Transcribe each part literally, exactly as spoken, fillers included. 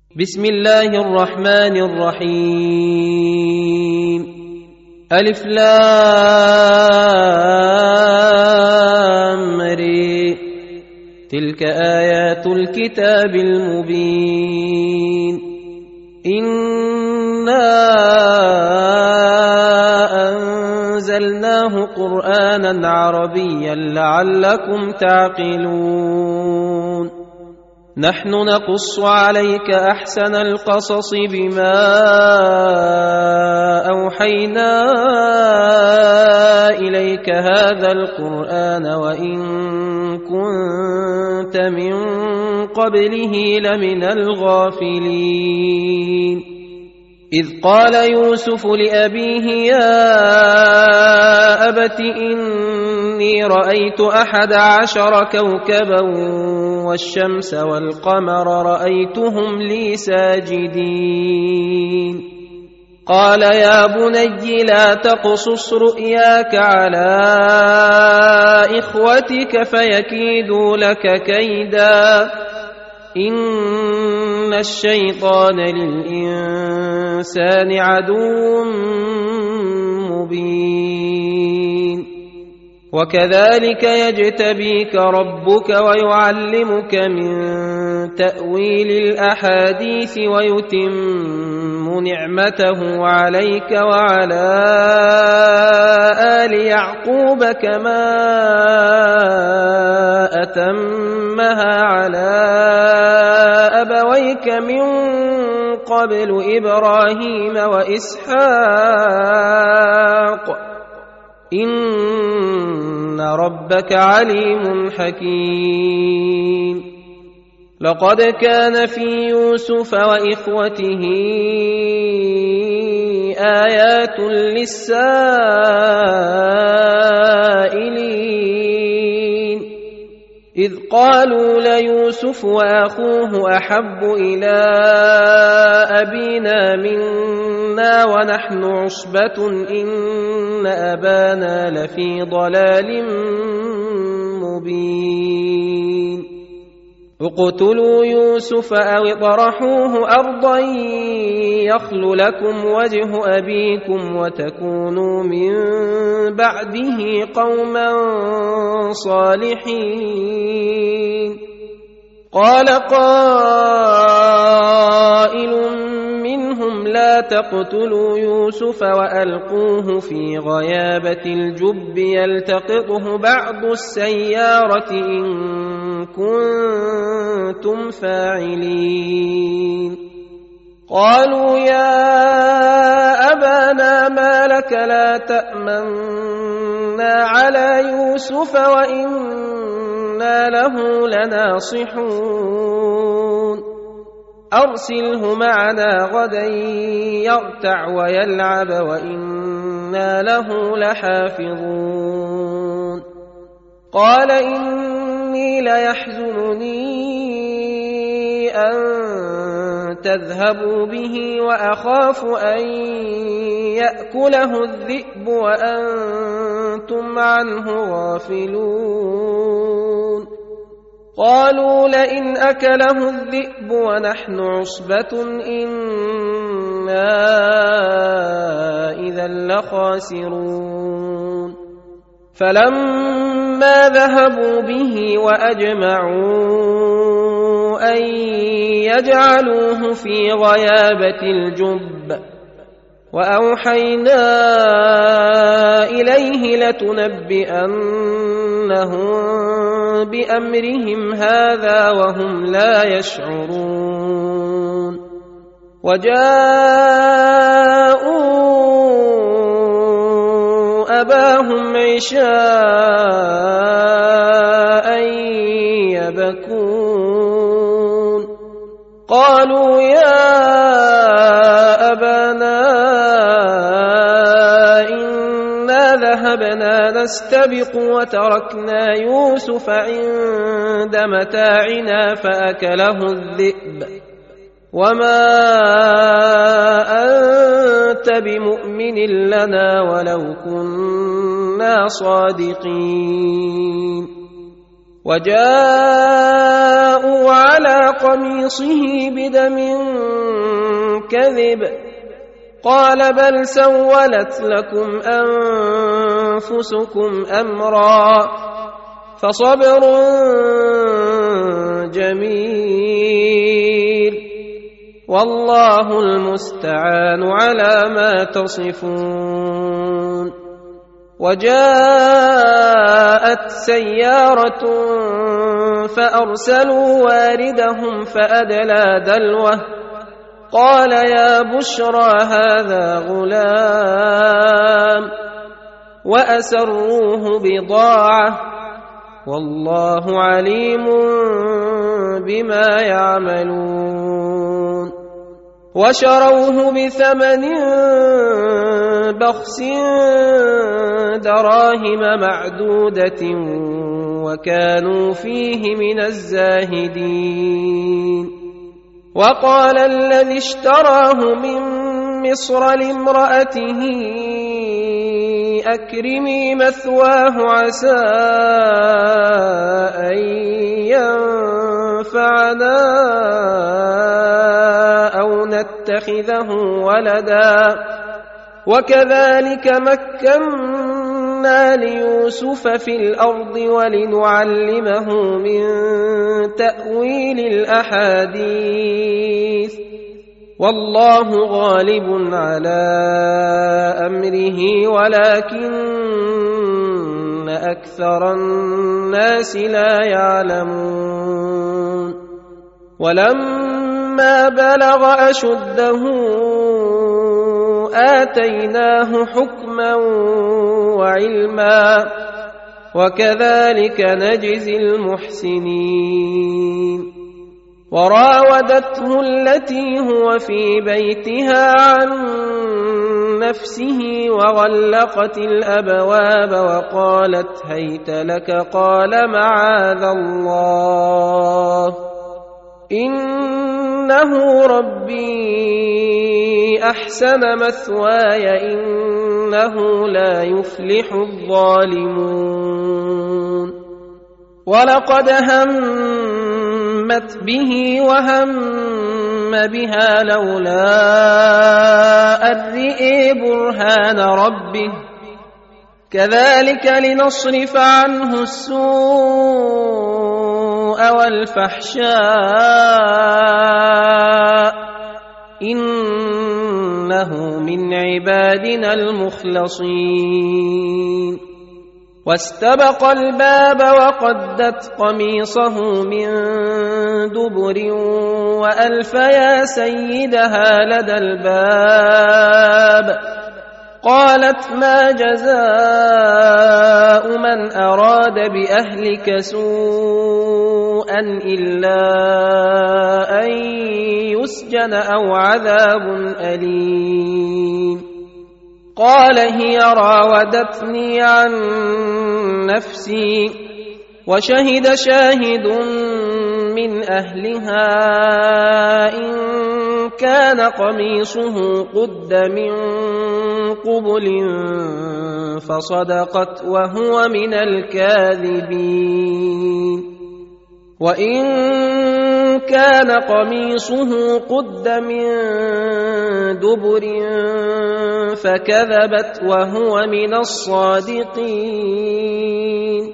بسم الله الرحمن الرحيم. ألف لام ر. تلك آيات الكتاب المبين. إنا أنزلناه قرآنا عربيا لعلكم تعقلون. نحن نقص عليك أحسن القصص بما أوحينا إليك هذا القرآن وإن كنت من قبله لمن الغافلين. إذ قال يوسف لأبيه يا أبت إني رأيت أحد عشر كوكبا والشمس والقمر رأيتهم لي ساجدين. قال يا بني لا تقصص رؤياك على إخوتك فيكيدوا لك كيدا إن الشيطان للإنسان عدو مبين. وكذلك يجتبيك ربك ويعلمك من تأويل الأحاديث ويتم نعمته عليك وعلى آل يعقوب كما أتمها على أبويك من قبل إبراهيم وإسحاق إن ربك عليم حكيم. لقد كان في يوسف وإخوته آيات للسائلين إذ قالوا ليوسف وأخوه أحب إلى أبينا منا ونحن عصبة إن أبانا لفي ضلال مبين. اقتلوا يوسف أو اطرحوه أرضا يخل لكم وجه أبيكم وتكونوا من بعده قوما صالحين. قال قائل منهم لا تقتلوا يوسف وألقوه في غيابة الجب يلتقطه بعض السيارة إن كنتم فاعلين. قالوا يا أبانا ما لك لا تأمنا على يوسف وإنا له لناصحون. أرسله معنا غدا يرتع ويلعب وإنا له لحافظون. قال إني ليحزنني أن تذهبوا به وأخاف أن يأكله الذئب وأنتم عنه غافلون. قالوا لئن أكله الذئب ونحن عصبة إنا إذا لخاسرون. فلما ذهبوا به وأجمعوا أن يجعلوه في غيابة الجب وأوحينا إليه لتنبئنهم بأمرهم هذا وهم لا يشعرون. وجاءوا أباهم عشاء يبكون. قالوا يا أبانا إنا ذهبنا نستبق وتركنا يوسف عند متاعنا فأكله الذئب وما أنت بمؤمن لنا ولو كنا صادقين. وجاءوا على قميصه بدم كذب قال بل سولت لكم أنفسكم أمرا فصبر جميل والله المستعان على ما تصفون. وجاءت سيارة فأرسلوا واردهم فأدلى دلوه قال يا بشرى هذا غلام وأسروه بضاعة والله عليم بما يعملون. وشروه بثمن بخس دراهم معدودة وكانوا فيه من الزاهدين. وقال الذي اشتراه من مصر لامرأته أكرمي مثواه عسى أن ينفعنا أو نتخذه ولدا وكذلك مكنا ليوسف في الأرض ولنعلمه من تأويل الأحاديث والله غالب على أمره ولكن أكثر الناس لا يعلمون. ولما بلغ أشده آتيناه حكما وعلما وكذلك نجزي المحسنين. وراودته التي هو في بيتها عن نفسه وغلقت الأبواب وقالت هيت لك قال معاذ الله إنه ربي أحسن مثواي إنه لا يفلح الظالمون. ولقد همت به وهم بها لولا أن رئي برهان ربه كذلك لنصرف عنه السوء والفحشاء إنه من عبادنا المخلصين. واستبق الباب وقدت قميصه من دبر وألف يا سيدها لدى الباب قالت ما جزاء من أراد بأهلك سوءا إلا أن يسجن أو عذاب أليم. قال هي راودتني عن نفسي وشهد شاهد من أهلها إن كان قميصه قد من قبل فصدقت وهو من الكاذبين. وإن كان قميصه قد من دبر فكذبت وهو من الصادقين.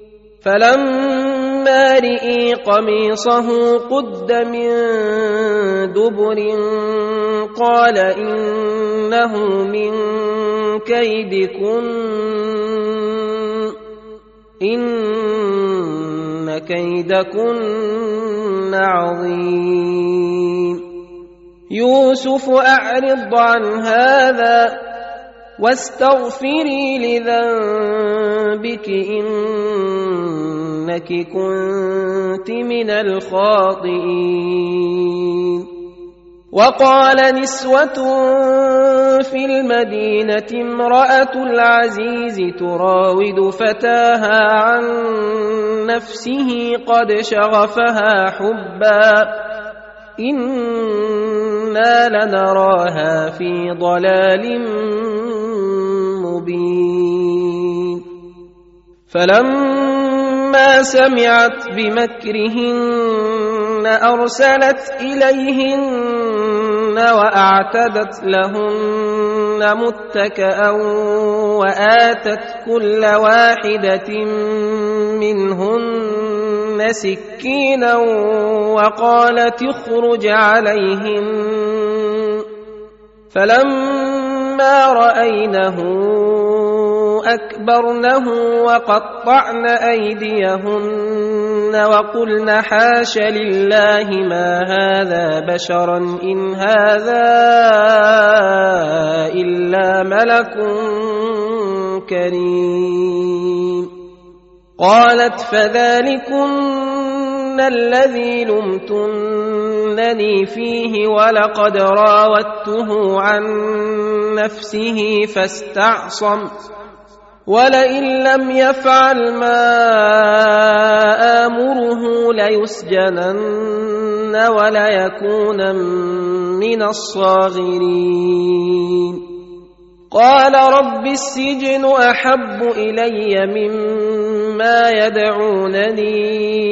فلما رئي قميصه قد من دبر قال إنه من كيدكن إن كيدكن عظيم. يوسف أعرض عن هذا واستغفري لذنبك إنك كنت من الخاطئين. وقال نسوة في المدينة امرأة العزيز تراود فتاها عن نفسه قد شغفها حبا إنا لنراها في ضلال مبين. فلما فلما سمعت بمكرهن أرسلت إليهن وأعتدت لهن متكئا وآتت كل واحدة منهن سكينا وقالت اخرج عليهن فلما رأينه أكبرنه وقطعن أيديهن وقلن حاش لله ما هذا بشرا إن هذا إلا ملك كريم. قالت فذلكن الذي لمتنني فيه ولقد راودته عن نفسه فاستعصم ولئن لم يفعل ما آمره ليسجنن وليكونن من الصاغرين. قال رب السجن أحب إلي مما يدعونني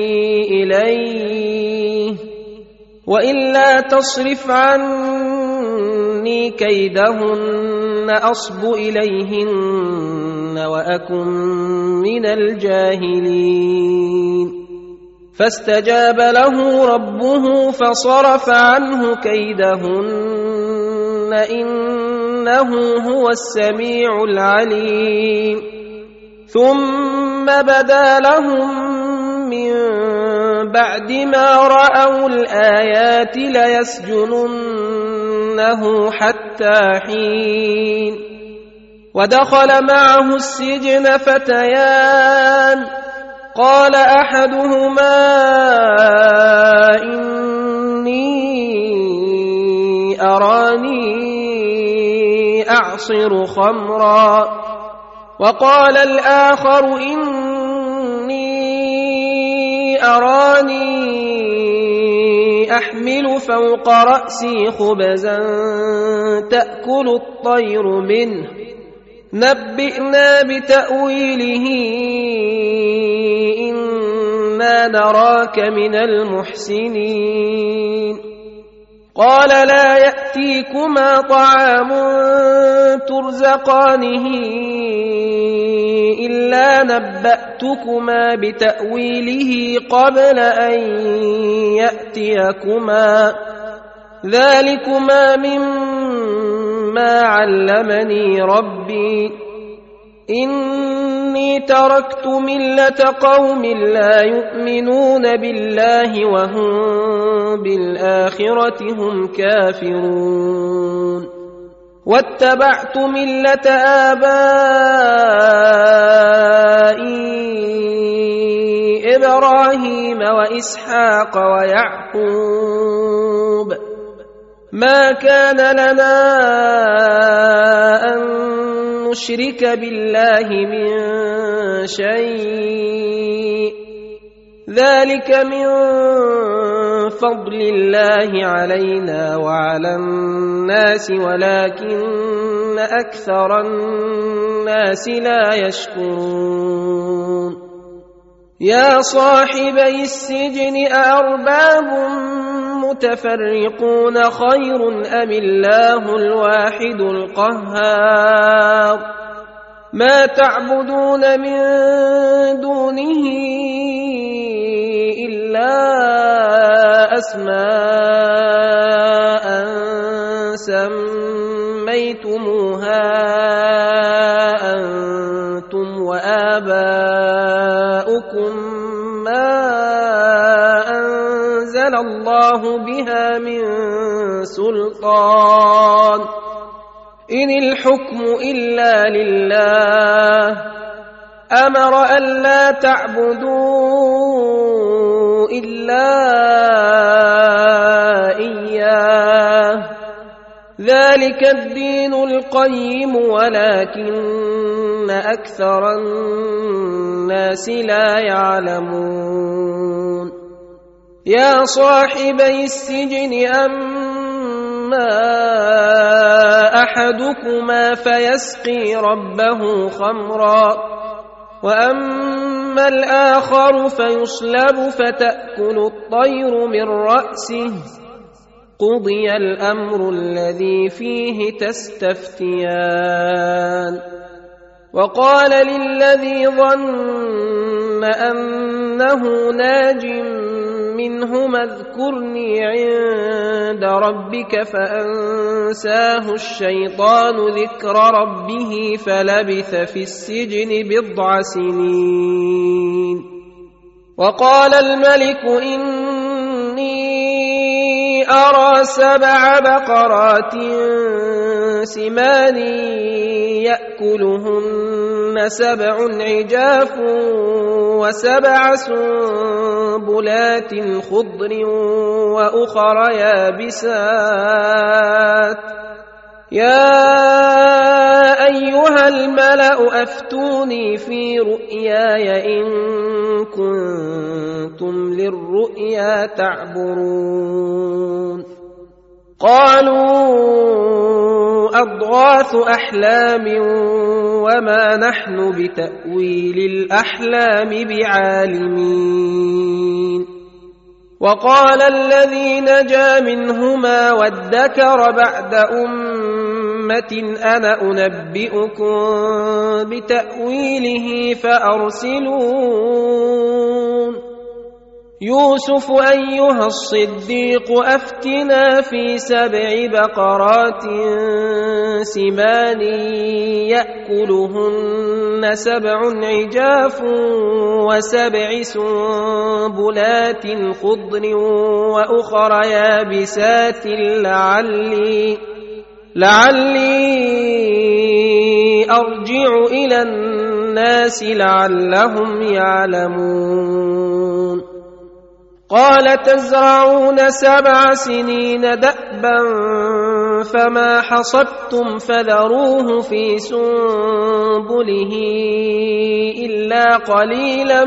إليه وإلا تصرف عني كيدهن أصب إليهن وأكن من الجاهلين. فاستجاب له ربه فصرف عنه كيدهن إنه هو السميع العليم. ثم بدا لهم من بعد ما رأوا الآيات ليسجننه حتى حين. ودخل معه السجن فتيان قال أحدهما إني أراني أعصر خمرا وقال الآخر إني أراني أحمل فوق رأسي خبزا تأكل الطير منه نبئنا بتأويله إنا نراك من المحسنين. قال لا يأتيكما طعام ترزقانه إلا نبأتكما بتأويله قبل أن يأتيكما ذلكما مما علمني ربي إني تركت ملة قوم لا يؤمنون بالله وهم بالآخرة هم كافرون واتبعت ملة آبائي إبراهيم وإسحاق ويعقوب ما كان لنا أن نشرك بالله من شيء ذلك من فضل الله علينا وعلى الناس ولكن أكثر الناس لا يشكرون. يا صاحبي السجن أأرباب متفرقون خير أم الله الواحد القهار ما تعبدون من دونه إلا أسماء سميتموها أنتم وآباؤكم ما أنزل الله بها من سلطان إن الحكم إلا لله أمر ألا تعبدوا إلا إياه ذلك الدين القيم ولكن أكثر الناس لا يعلمون. يا صاحبي السجن أما أحدكما فيسقي ربه خمرا وأما وأما الآخر فيصلب فتأكل الطير من رأسه قضي الأمر الذي فيه تستفتيان. وقال للذي ظن أنه ناج منهما اذكرني عند ربك فأنساه الشيطان ذكر ربه فلبث في السجن بضع سنين. وقال الملك إني أرى سبع بقرات سمان يأكلهن سبع عجاف وسبع سنبلات خضر وأخر يابسات يا أيها الملأ أفتوني في رؤياي إن كنتم للرؤيا تعبرون. قالوا أضغاث أحلام وما نحن بتأويل الأحلام بعالمين. وقال الذي نجا منهما وادكر بعد أمة أنا أنبئكم بتأويله فأرسلون. يوسف أيها الصديق أفتنا في سبع بقرات سمان يأكلهن سبع عجاف وسبع سنبلات خضر وأخر يابسات لعلي لعلي أرجع إلى الناس لعلهم يعلمون. قال تزرعون سبع سنين دأبا فما حصدتم فذروه في سنبله إلا قليلا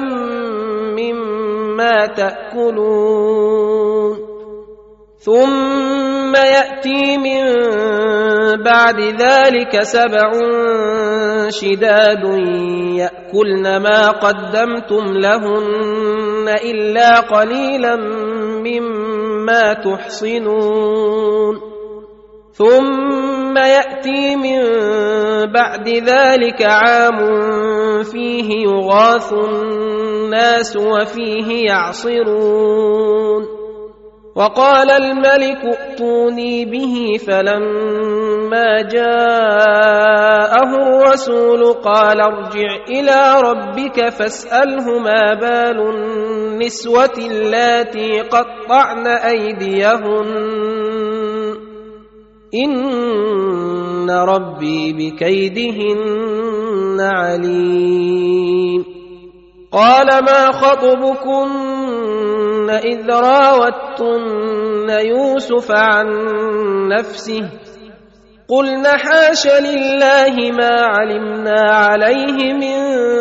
مما تأكلون. ثم يأتي من بعد ذلك سبع شداد يأكلن ما قدمتم لهن إلا قليلا مما تحصنون. ثم يأتي من بعد ذلك عام فيه يغاث الناس وفيه يعصرون. وقال الملك ائتوني به فلما جاءه الرسول قال ارجع إلى ربك فاسأله ما بال النسوة اللاتي قطعن أيديهن إن ربي بكيدهن عليم. قال ما خطبكن إذ راوتن يوسف عن نفسه قلن حاش لله ما علمنا عليه من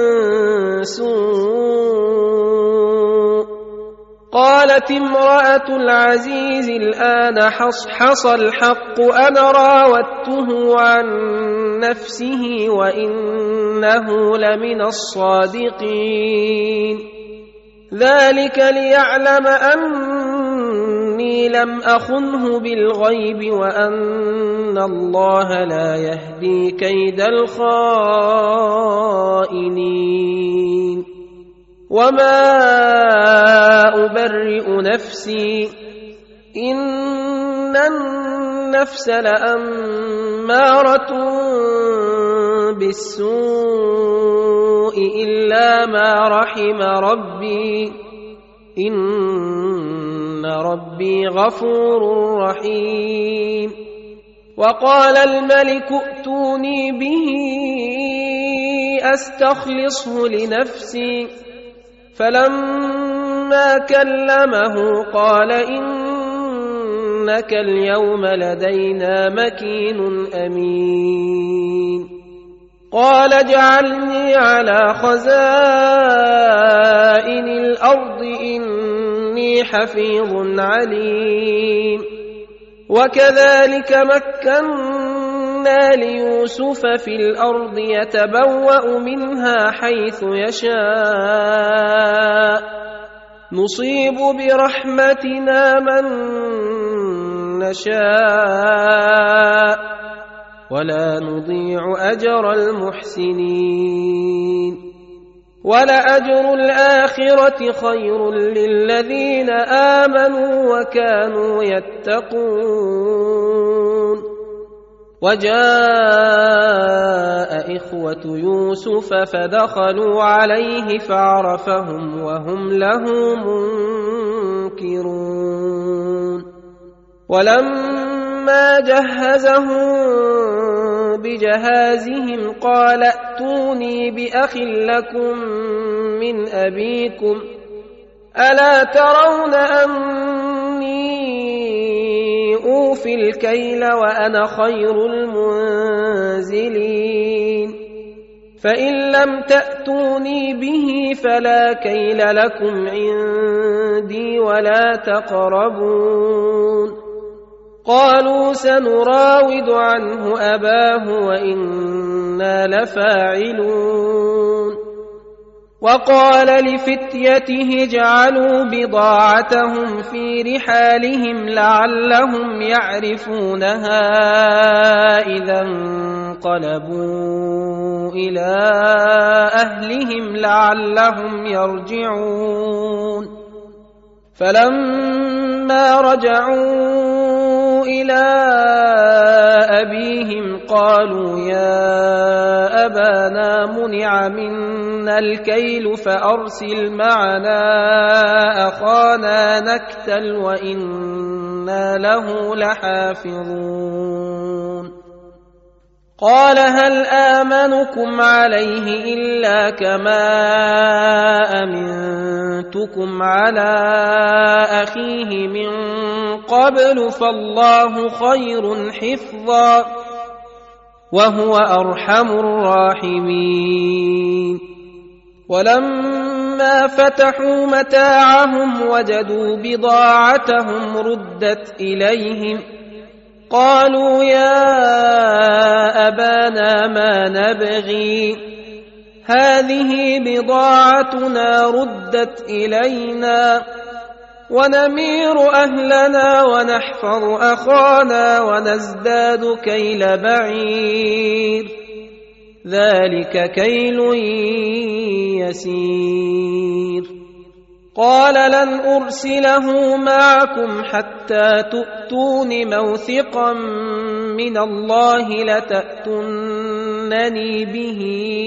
سوء. قالت امرأة العزيز الآن حصحص الحق أنا راودته عن نفسه وإنه لمن الصادقين. ذلك ليعلم أني لم أخنه بالغيب وأن الله لا يهدي كيد الخائنين. وما أبرئ نفسي إن النفس لأمارة بالسوء إلا ما رحم ربي إن ربي غفور رحيم. وقال الملك ائتوني به أستخلصه لنفسي فلما كلمه قال إنك اليوم لدينا مكين أمين. قال اجعلني على خزائن الأرض إني حفيظ عليم. وكذلك مكنا مكنا ليوسف في الأرض يتبوأ منها حيث يشاء نصيب برحمتنا من نشاء ولا نضيع أجر المحسنين ولأجر الآخرة خير للذين آمنوا وكانوا يتقون وجاء إخوة يوسف فدخلوا عليه فعرفهم وهم له منكرون ولما جهزهم بجهازهم قال ائتوني بأخ لكم من أبيكم ألا ترون أني أوفي الكيل وأنا خير المنزلين فإن لم تأتوني به فلا كيل لكم عندي ولا تقربون قالوا سنراود عنه أباه وإنا لفاعلون وقال لفتيته اجعلوا بضاعتهم في رحالهم لعلهم يعرفونها إذا انقلبوا إلى أهلهم لعلهم يرجعون فلما رجعوا إلى أبيهم قالوا يا أبانا منع منا الكيل فأرسل معنا أخانا نكتل وإنا له لحافظون قال هل آمنكم عليه إلا كما أمنتكم على أخيه من قبل فالله خير حفظا وهو أرحم الراحمين ولما فتحوا متاعهم وجدوا بضاعتهم ردت إليهم قالوا يا أبانا ما نبغي هذه بضاعتنا ردت إلينا ونمير أهلنا ونحفظ أخانا ونزداد كيل بعير ذلك كيل يسير قال لن أرسله معكم حتى تؤتون موثقا من الله لتأتونني به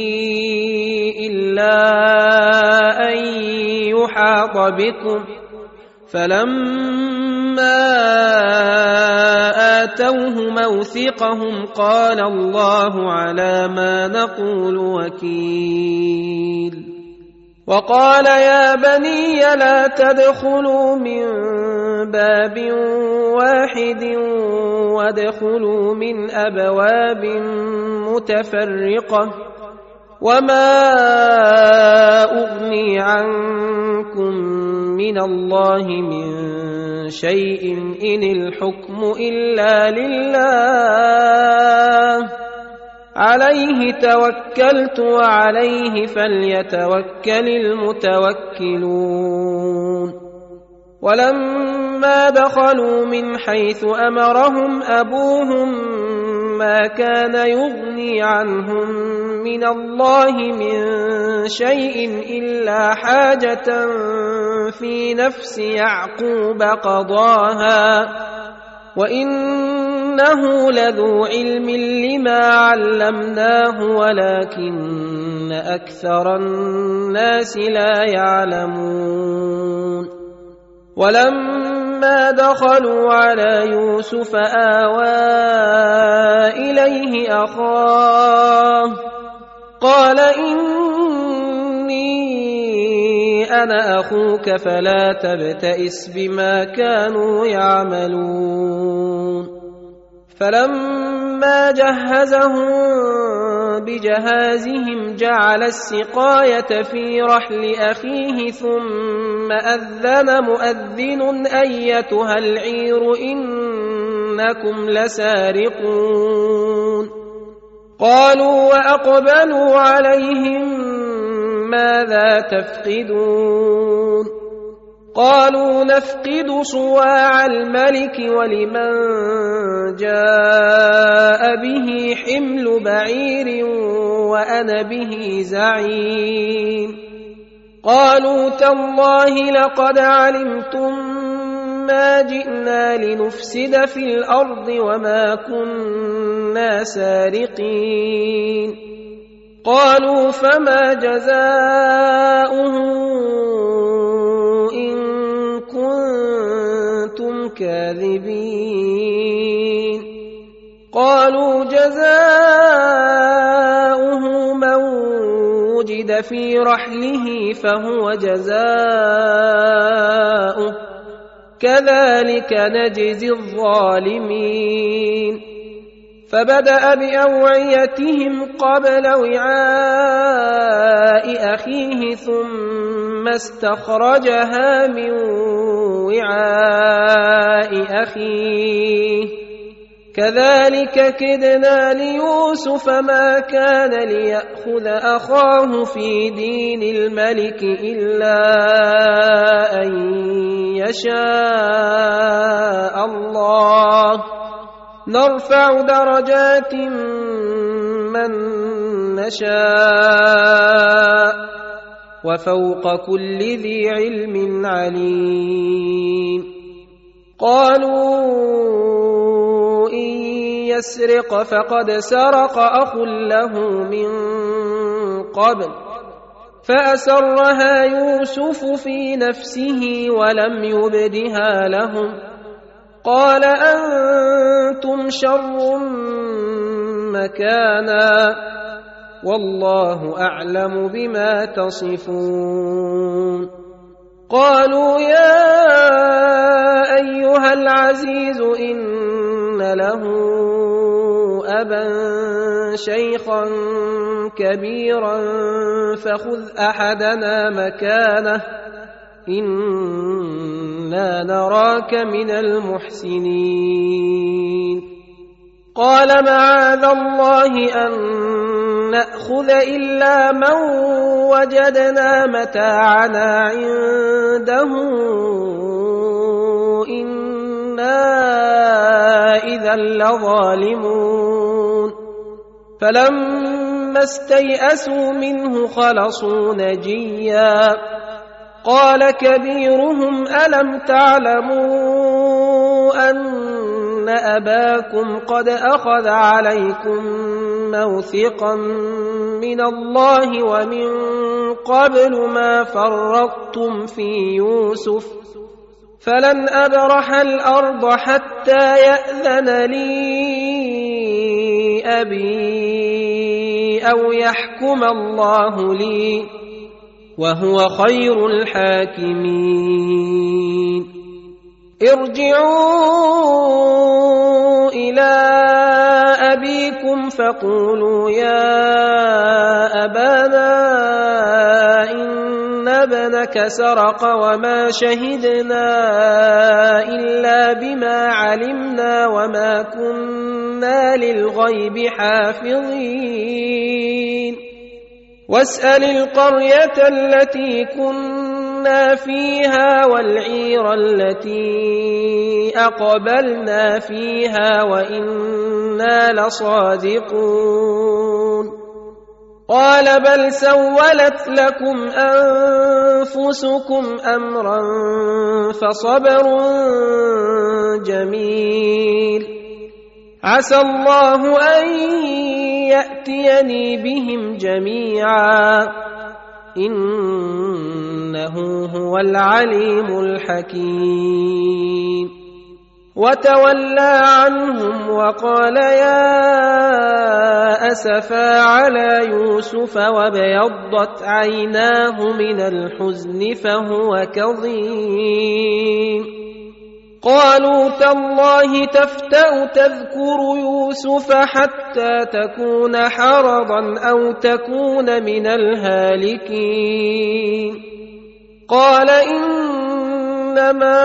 إلا أن يحاط بكم فلما آتوه موثقهم قال الله على ما نقول وكيل وقال يا بني لا تدخلوا من باب واحد وادخلوا من أبواب متفرقة وما أغني عنكم من الله من شيء إن الحكم إلا لله عليه توكلت وعليه فليتوكل المتوكلون ولما دخلوا من حيث أمرهم أبوهم ما كان يغني عنهم من الله من شيء إلا حاجة في نفس يعقوب قضاها وإنه لذو علم لما علمناه ولكن أكثر الناس لا يعلمون ولما دخلوا على يوسف آوى إليه أخاه قال إني أنا أخوك فلا تبتئس بما كانوا يعملون فلما جهزهم بجهازهم جعل السقاية في رحل أخيه ثم أذن مؤذن أيتها العير إنكم لسارقون قالوا وأقبلوا عليهم ماذا تفقدون قالوا نفقد صواع الملك ولمن جاء به حمل بعير وأنا به زعيم قالوا تالله لقد علمتم ما جئنا لنفسد في الأرض وما كنا سارقين قالوا فما جزاؤه إن كنتم كاذبين قالوا جزاؤه من وجد في رحله فهو جزاؤه كذلك نجزي الظالمين فبدأ بأوعيتهم قبل وعاء أخيه ثم استخرجها من وعاء أخيه كذلك كدنا ليوسف ما كان ليأخذ أخاه في دين الملك إلا أن يشاء الله نرفع درجات من نشاء وفوق كل ذي علم عليم قالوا إن يسرق فقد سرق أخ له من قبل فأسرها يوسف في نفسه ولم يبدها لهم قال أنتم شر مكانا والله أعلم بما تصفون قالوا يا أيها العزيز إن له أبا شيخا كبيرا فخذ أحدنا مكانه إنا نراك من المحسنين قال معاذ الله أن نأخذ إلا من وجدنا متاعنا عنده إنا إذا لظالمون فلما استيئسوا منه خلصوا نجيا قال كبيرهم ألم تعلموا أن أباكم قد أخذ عليكم موثقا من الله ومن قبل ما فرطتم في يوسف فلن أبرح الأرض حتى يأذن لي أبي أو يحكم الله لي وهو خير الحاكمين ارجعوا إلى أبيكم فقولوا يا أبانا إن ابنك سرق وما شهدنا إلا بما علمنا وما كنا للغيب حافظين واسأل القرية التي كنا فيها والعير التي أقبلنا فيها وإنا لصادقون قال بل سولت لكم أنفسكم أمرا فصبر جميل عسى الله أن يأتيني بهم جميعا إنه هو العليم الحكيم وتولى عنهم وقال يا أسفا على يوسف وابيضت عيناه من الحزن فهو كظيم قالوا تالله تفتأ تذكر يوسف حتى تكون حرضا أو تكون من الهالكين قال إنما إنما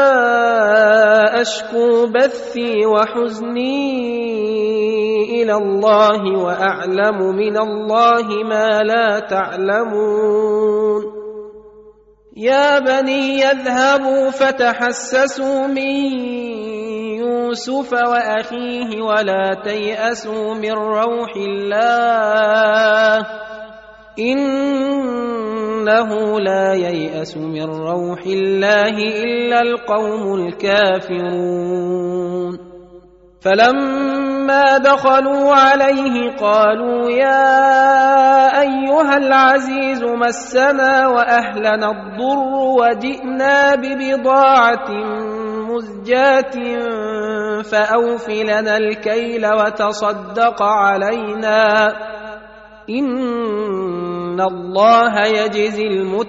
أشكو بثي وحزني إلى الله وأعلم من الله ما لا تعلمون يا بني يذهبوا فتحسسوا من يوسف وأخيه ولا تيأسوا من روح الله إنه لا ييأس من روح الله إلا القوم الكافرون فلما دخلوا عليه قالوا يا أيها العزيز مسنا وأهلنا الضر وجئنا ببضاعة مزجاة فأوف لنا الكيل وتصدق علينا إن الله يجزي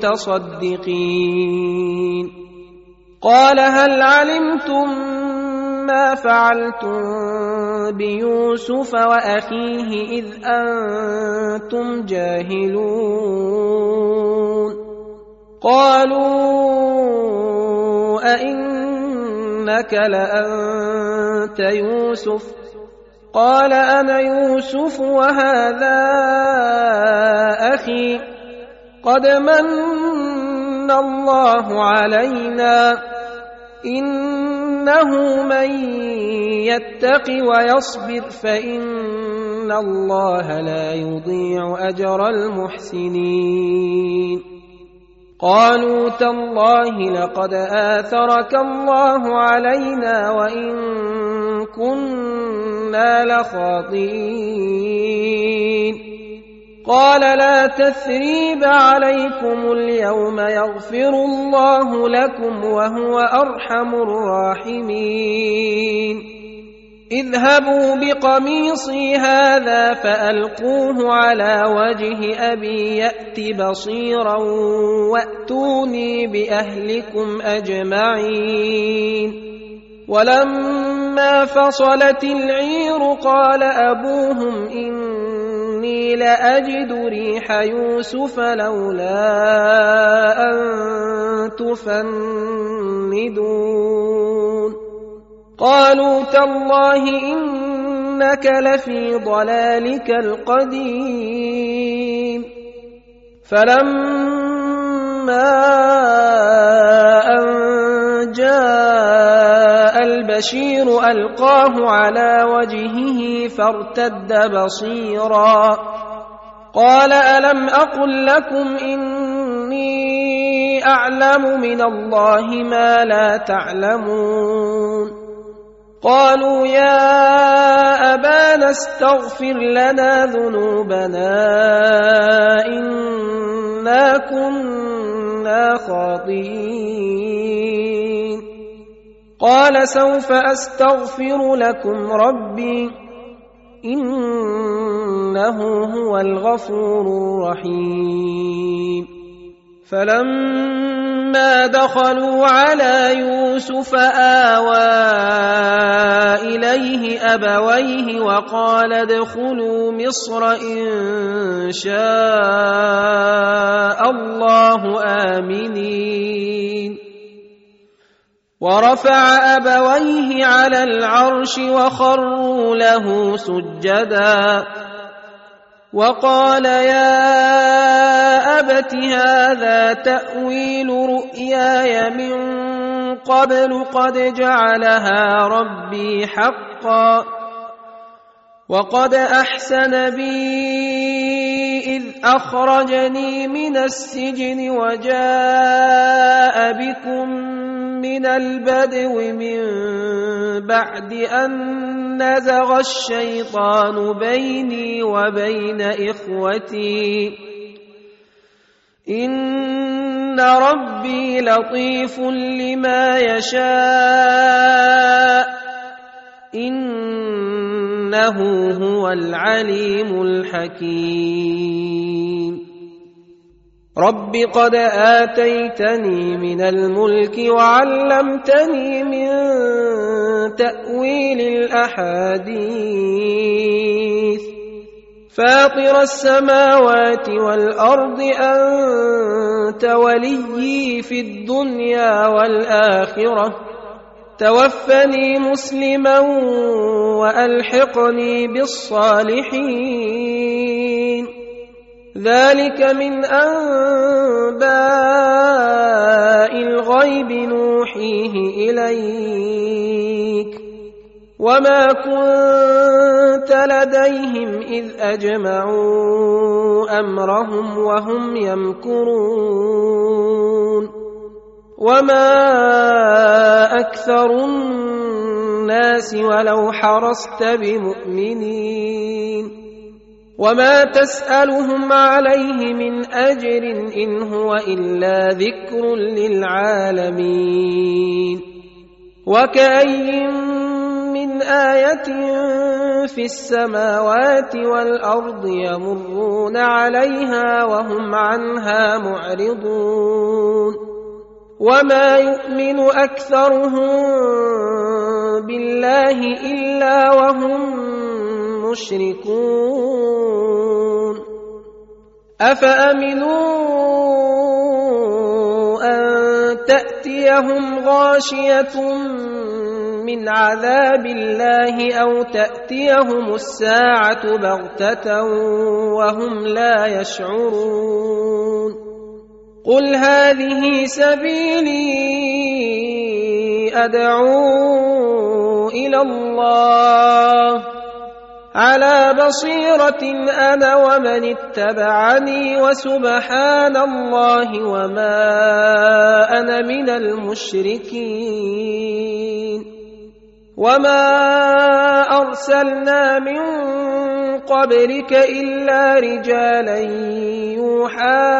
المتصدقين قال هل علمتم ما فعلتم بيوسف وأخيه إذ أنتم جاهلون قالوا أئنك لأنت يوسف قال أنا يوسف وهذا أخي قد من الله علينا إنه من يتق ويصبر فإن الله لا يضيع أجر المحسنين قالوا تالله لقد آثرك الله علينا وإن كنا لخاطئين قال لا تثريب عليكم اليوم يغفر الله لكم وهو أرحم الراحمين اذهبوا بقميصي هذا فألقوه على وجه أبي يأت بصيرا وأتوني بأهلكم أجمعين ولما فصلت العير قال أبوهم إني لأجد ريح يوسف لولا أن تفندون قالوا تالله إنك لفي ضلالك القديم فلما أن جاء البشير ألقاه على وجهه فارتد بصيرا قال ألم أقل لكم إني أعلم من الله ما لا تعلمون قالوا يا أبانا استغفر لنا ذنوبنا إنا كنا خاطئين قال سوف أستغفر لكم ربي إنه هو الغفور الرحيم فلما دخلوا على يوسف آوى إليه أبويه وقال ادخلوا مصر إن شاء الله آمنين ورفع أبويه على العرش وخروا له سجدا وقال يا أبت هذا تأويل رؤياي من قبل قد جعلها ربي حقا وقد أحسن بي إذ أخرجني من السجن وجاء بكم من البدو من بعد أن نزغ الشيطان بيني وبين إخوتي إن ربي لطيف لما يشاء إنه هو العليم الحكيم رب قد آتيتني من الملك وعلمتني من تأويل الأحاديث فاطر السماوات والأرض أنت وليي في الدنيا والآخرة توفني مسلما وألحقني بالصالحين ذلك من أنباء الغيب نوحيه إليك وما كنت لديهم إذ أجمعوا أمرهم وهم يمكرون وما أكثر الناس ولو حرصت بمؤمنين وما تسألهم عليه من أجر إن هو إلا ذكر للعالمين وكأي من آية في السماوات والأرض يمرون عليها وهم عنها معرضون وما يؤمن أكثرهم بالله إلا وهم مشركون أفأمنوا أن تأتيهم غاشية من عذاب الله أو تأتيهم الساعة بغتة وهم لا يشعرون قل هذه سبيلي أدعو إلى الله على بصيرة أنا ومن اتبعني وسبحان الله وما أنا من المشركين وما أرسلنا من قبلك إلا رجالا يوحى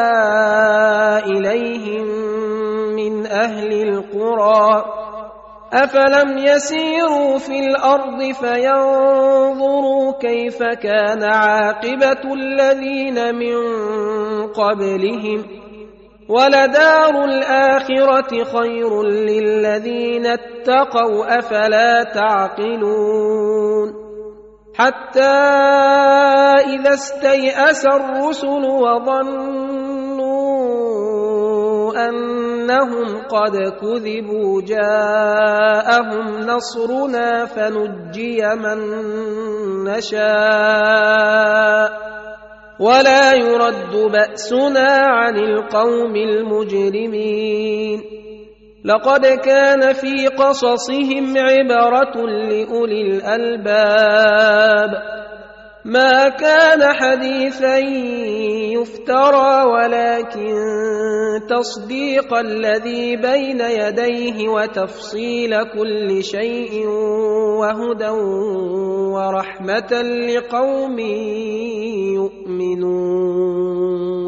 إليهم من أهل القرى أفلم يسيروا في الأرض فينظروا كيف كان عاقبة الذين من قبلهم ولدار الآخرة خير للذين اتقوا أفلا تعقلون حتى إذا استيأس الرسل وظنوا أنهم قد كذبوا جاءهم نصرنا فنجي من نشاء ولا يرد بأسنا عن القوم المجرمين لقد كان في قصصهم عبرة لأولي الألباب ما كان حديثا يفترى ولكن تصديق الذي بين يديه وتفصيل كل شيء وهدى ورحمة لقوم يؤمنون